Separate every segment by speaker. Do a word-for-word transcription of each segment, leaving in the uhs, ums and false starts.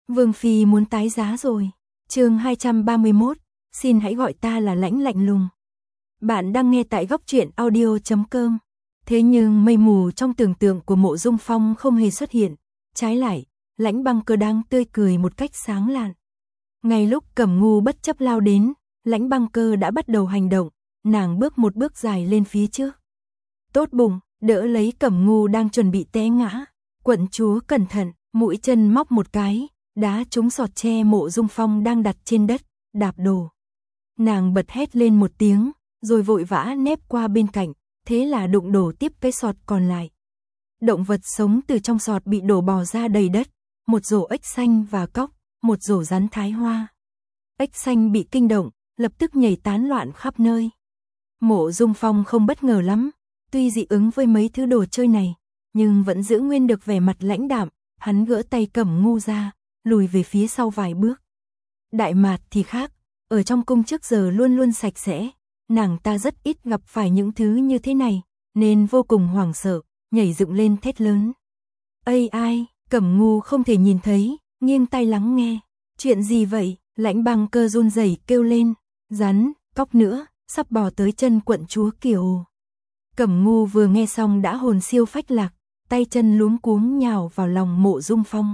Speaker 1: Vương Phi muốn tái giá rồi. Chương hai trăm ba mươi mốt, xin hãy gọi ta là Lãnh lạnh lùng. Bạn đang nghe tại góc truyện audio chấm com. Thế nhưng mây mù trong tưởng tượng của Mộ Dung Phong không hề xuất hiện. Trái lại, Lãnh Băng Cơ đang tươi cười một cách sáng lạn. Ngay lúc Cẩm Ngu bất chấp lao đến, Lãnh Băng Cơ đã bắt đầu hành động, nàng bước một bước dài lên phía trước. Tốt bụng, đỡ lấy Cẩm Ngu đang chuẩn bị té ngã. Quận chúa cẩn thận, mũi chân móc một cái, đá trúng sọt tre Mộ Dung Phong đang đặt trên đất, đạp đổ. Nàng bật hét lên một tiếng, rồi vội vã nép qua bên cạnh, thế là đụng đổ tiếp cái sọt còn lại. Động vật sống từ trong sọt bị đổ bò ra đầy đất, một rổ ếch xanh và cóc, một rổ rắn thái hoa. Ếch xanh bị kinh động, lập tức nhảy tán loạn khắp nơi. Mộ Dung Phong không bất ngờ lắm, tuy dị ứng với mấy thứ đồ chơi này, nhưng vẫn giữ nguyên được vẻ mặt lãnh đạm, hắn gỡ tay Cẩm Ngu ra, lùi về phía sau vài bước. Đại Mạt thì khác, ở trong cung trước giờ luôn luôn sạch sẽ, nàng ta rất ít gặp phải những thứ như thế này, nên vô cùng hoảng sợ, nhảy dựng lên thét lớn. Ây ai, Cẩm Ngu không thể nhìn thấy, nghiêng tai lắng nghe. Chuyện gì vậy? Lãnh Băng Cơ run rẩy kêu lên. Rắn, cóc nữa, sắp bò tới chân quận chúa Kiều. Cẩm Ngu vừa nghe xong đã hồn siêu phách lạc, tay chân luống cuống nhào vào lòng Mộ Dung Phong.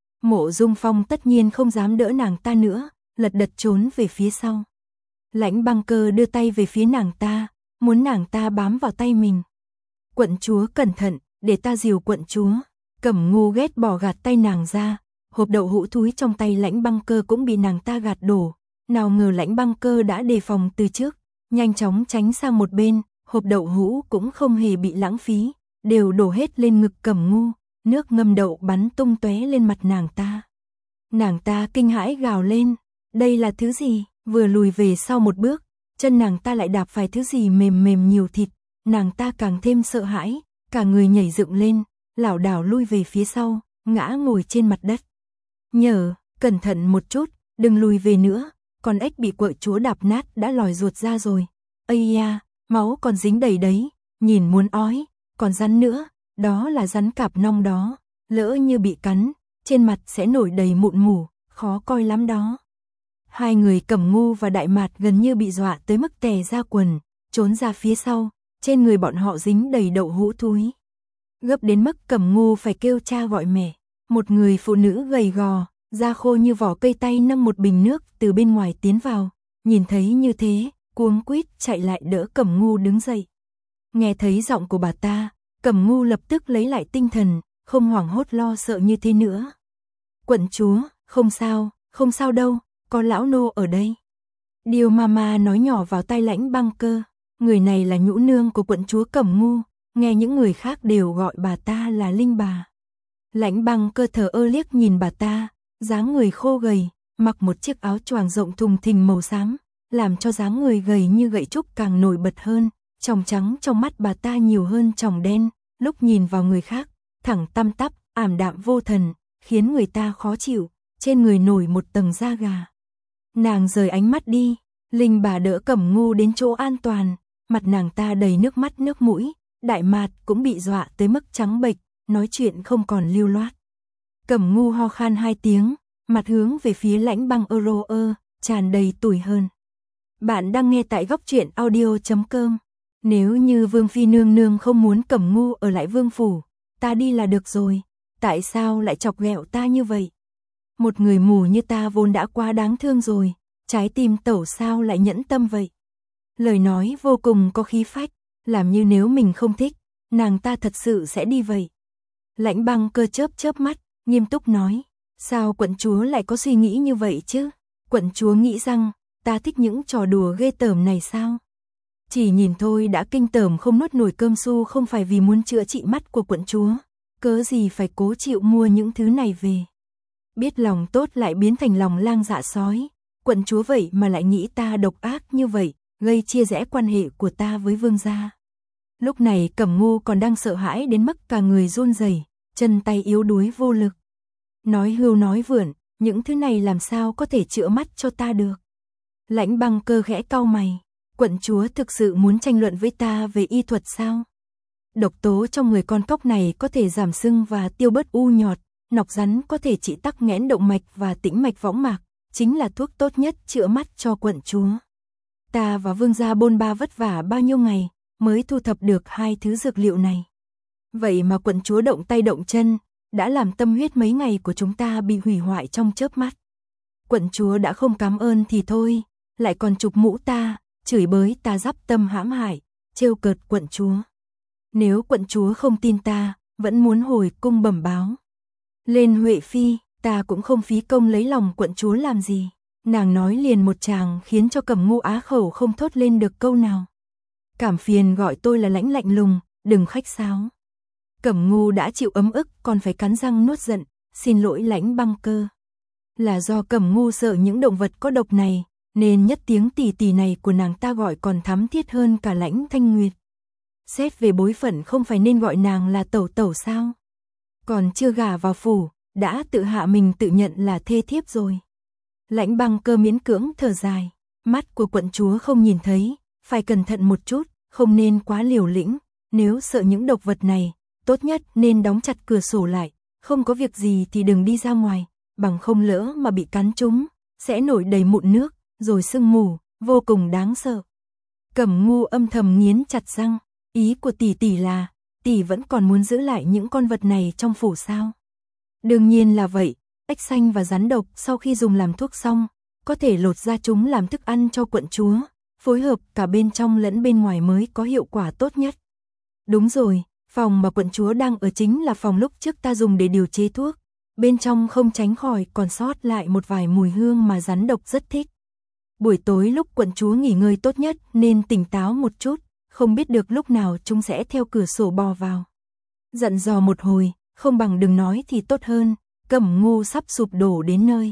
Speaker 1: Mộ Dung Phong tất nhiên không dám đỡ nàng ta nữa, lật đật trốn về phía sau. Lãnh Băng Cơ đưa tay về phía nàng ta, muốn nàng ta bám vào tay mình. Quận chúa cẩn thận, để ta dìu quận chúa. Cẩm Ngu ghét bỏ gạt tay nàng ra, hộp đậu hũ thúi trong tay Lãnh Băng Cơ cũng bị nàng ta gạt đổ. Nào ngờ Lãnh Băng Cơ đã đề phòng từ trước, nhanh chóng tránh sang một bên, hộp đậu hũ cũng không hề bị lãng phí, đều đổ hết lên ngực Cẩm Ngu, nước ngâm đậu bắn tung tóe lên mặt nàng ta. Nàng ta kinh hãi gào lên, đây là thứ gì? Vừa lùi về sau một bước, chân nàng ta lại đạp phải thứ gì mềm mềm nhiều thịt, nàng ta càng thêm sợ hãi, cả người nhảy dựng lên, lảo đảo lui về phía sau, ngã ngồi trên mặt đất. Nhờ, cẩn thận một chút, đừng lùi về nữa, con ếch bị quận chúa đạp nát đã lòi ruột ra rồi. Ây da, máu còn dính đầy đấy, nhìn muốn ói, còn rắn nữa, đó là rắn cạp nong đó, lỡ như bị cắn, trên mặt sẽ nổi đầy mụn mủ, khó coi lắm đó. Hai người Cẩm Ngu và Đại Mạt gần như bị dọa tới mức tè ra quần, trốn ra phía sau, trên người bọn họ dính đầy đậu hũ thúi. Gấp đến mức Cẩm Ngu phải kêu cha gọi mẹ, một người phụ nữ gầy gò, da khô như vỏ cây tay nâng một bình nước từ bên ngoài tiến vào, nhìn thấy như thế, cuống quýt chạy lại đỡ Cẩm Ngu đứng dậy. Nghe thấy giọng của bà ta, Cẩm Ngu lập tức lấy lại tinh thần, không hoảng hốt lo sợ như thế nữa. Quận chúa, không sao, không sao đâu, có lão nô ở đây. Điêu Mama nói nhỏ vào tai Lãnh Băng Cơ, người này là nhũ nương của quận chúa Cẩm Ngu, nghe những người khác đều gọi bà ta là Linh bà. Lãnh Băng Cơ thờ ơ liếc nhìn bà ta, dáng người khô gầy, mặc một chiếc áo choàng rộng thùng thình màu xám, làm cho dáng người gầy như gậy trúc càng nổi bật hơn, tròng trắng trong mắt bà ta nhiều hơn tròng đen, lúc nhìn vào người khác, thẳng tăm tắp, ảm đạm vô thần, khiến người ta khó chịu, trên người nổi một tầng da gà. Nàng rời ánh mắt đi, Linh bà đỡ Cẩm Ngu đến chỗ an toàn, mặt nàng ta đầy nước mắt nước mũi, Đại Mạt cũng bị dọa tới mức trắng bệch, nói chuyện không còn lưu loát. Cẩm Ngu ho khan hai tiếng, mặt hướng về phía Lãnh Băng Euro ơ, tràn đầy tủi hờn. Bạn đang nghe tại góc truyện audio chấm com. Nếu như Vương Phi nương nương không muốn Cẩm Ngu ở lại vương phủ, ta đi là được rồi, tại sao lại chọc ghẹo ta như vậy? Một người mù như ta vốn đã quá đáng thương rồi, trái tim tẩu sao lại nhẫn tâm vậy? Lời nói vô cùng có khí phách, làm như nếu mình không thích, nàng ta thật sự sẽ đi vậy. Lãnh Băng Cơ chớp chớp mắt, nghiêm túc nói, sao quận chúa lại có suy nghĩ như vậy chứ? Quận chúa nghĩ rằng, ta thích những trò đùa ghê tởm này sao? Chỉ nhìn thôi đã kinh tởm không nuốt nổi cơm su không phải vì muốn chữa trị mắt của quận chúa, cớ gì phải cố chịu mua những thứ này về. Biết lòng tốt lại biến thành lòng lang dạ sói, quận chúa vậy mà lại nghĩ ta độc ác như vậy, gây chia rẽ quan hệ của ta với vương gia. Lúc này Cẩm Ngu còn đang sợ hãi đến mức cả người run rẩy, chân tay yếu đuối vô lực. Nói hưu nói vượn, những thứ này làm sao có thể chữa mắt cho ta được. Lãnh Băng Cơ khẽ cau mày, quận chúa thực sự muốn tranh luận với ta về y thuật sao? Độc tố trong người con cóc này có thể giảm sưng và tiêu bớt u nhọt, nọc rắn có thể trị tắc nghẽn động mạch và tĩnh mạch võng mạc, chính là thuốc tốt nhất chữa mắt cho quận chúa. Ta và vương gia bôn ba vất vả bao nhiêu ngày mới thu thập được hai thứ dược liệu này. Vậy mà quận chúa động tay động chân, đã làm tâm huyết mấy ngày của chúng ta bị hủy hoại trong chớp mắt. Quận chúa đã không cảm ơn thì thôi, lại còn chụp mũ ta, chửi bới ta giáp tâm hãm hại, trêu cợt quận chúa. Nếu quận chúa không tin ta, vẫn muốn hồi cung bẩm báo lên Huệ Phi, ta cũng không phí công lấy lòng quận chúa làm gì. Nàng nói liền một tràng khiến cho Cẩm Ngu á khẩu không thốt lên được câu nào. Cảm phiền gọi tôi là Lãnh lạnh lùng, đừng khách sáo. Cẩm Ngu đã chịu ấm ức còn phải cắn răng nuốt giận, xin lỗi Lãnh Băng Cơ. Là do Cẩm Ngu sợ những động vật có độc này, nên nhất tiếng tỷ tỷ này của nàng ta gọi còn thắm thiết hơn cả Lãnh Thanh Nguyệt. Xét về bối phận không phải nên gọi nàng là tẩu tẩu sao? Còn chưa gả vào phủ, đã tự hạ mình tự nhận là thê thiếp rồi. Lãnh Băng Cơ miễn cưỡng thở dài, mắt của quận chúa không nhìn thấy, phải cẩn thận một chút, không nên quá liều lĩnh, nếu sợ những độc vật này, tốt nhất nên đóng chặt cửa sổ lại, không có việc gì thì đừng đi ra ngoài, bằng không lỡ mà bị cắn trúng, sẽ nổi đầy mụn nước, rồi sưng mù, vô cùng đáng sợ. Cẩm Ngu âm thầm nghiến chặt răng, ý của tỷ tỷ là, tỷ vẫn còn muốn giữ lại những con vật này trong phủ sao? Đương nhiên là vậy, ếch xanh và rắn độc sau khi dùng làm thuốc xong, có thể lột ra chúng làm thức ăn cho quận chúa, phối hợp cả bên trong lẫn bên ngoài mới có hiệu quả tốt nhất. Đúng rồi, phòng mà quận chúa đang ở chính là phòng lúc trước ta dùng để điều chế thuốc, bên trong không tránh khỏi còn sót lại một vài mùi hương mà rắn độc rất thích. Buổi tối lúc quận chúa nghỉ ngơi tốt nhất nên tỉnh táo một chút, không biết được lúc nào chúng sẽ theo cửa sổ bò vào. Dặn dò một hồi, không bằng đừng nói thì tốt hơn, Cẩm Ngu sắp sụp đổ đến nơi.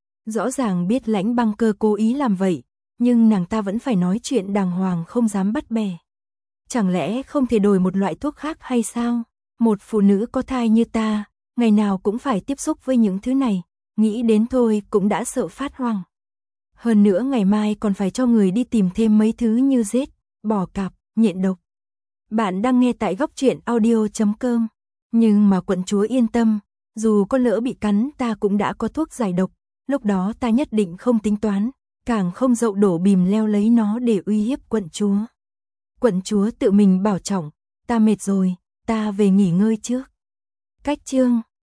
Speaker 1: Rõ ràng biết Lãnh Băng Cơ cố ý làm vậy, nhưng nàng ta vẫn phải nói chuyện đàng hoàng không dám bắt bẻ. Chẳng lẽ không thể đổi một loại thuốc khác hay sao? Một phụ nữ có thai như ta, ngày nào cũng phải tiếp xúc với những thứ này, nghĩ đến thôi cũng đã sợ phát hoang. Hơn nữa ngày mai còn phải cho người đi tìm thêm mấy thứ như rết, bò cạp, nhện độc. Bạn đang nghe tại góc truyện audio chấm com. Nhưng mà quận chúa yên tâm, dù có lỡ bị cắn ta cũng đã có thuốc giải độc, lúc đó ta nhất định không tính toán, càng không dậu đổ bìm leo lấy nó để uy hiếp quận chúa. Quận chúa tự mình bảo trọng, ta mệt rồi, ta về nghỉ ngơi trước. Cách chương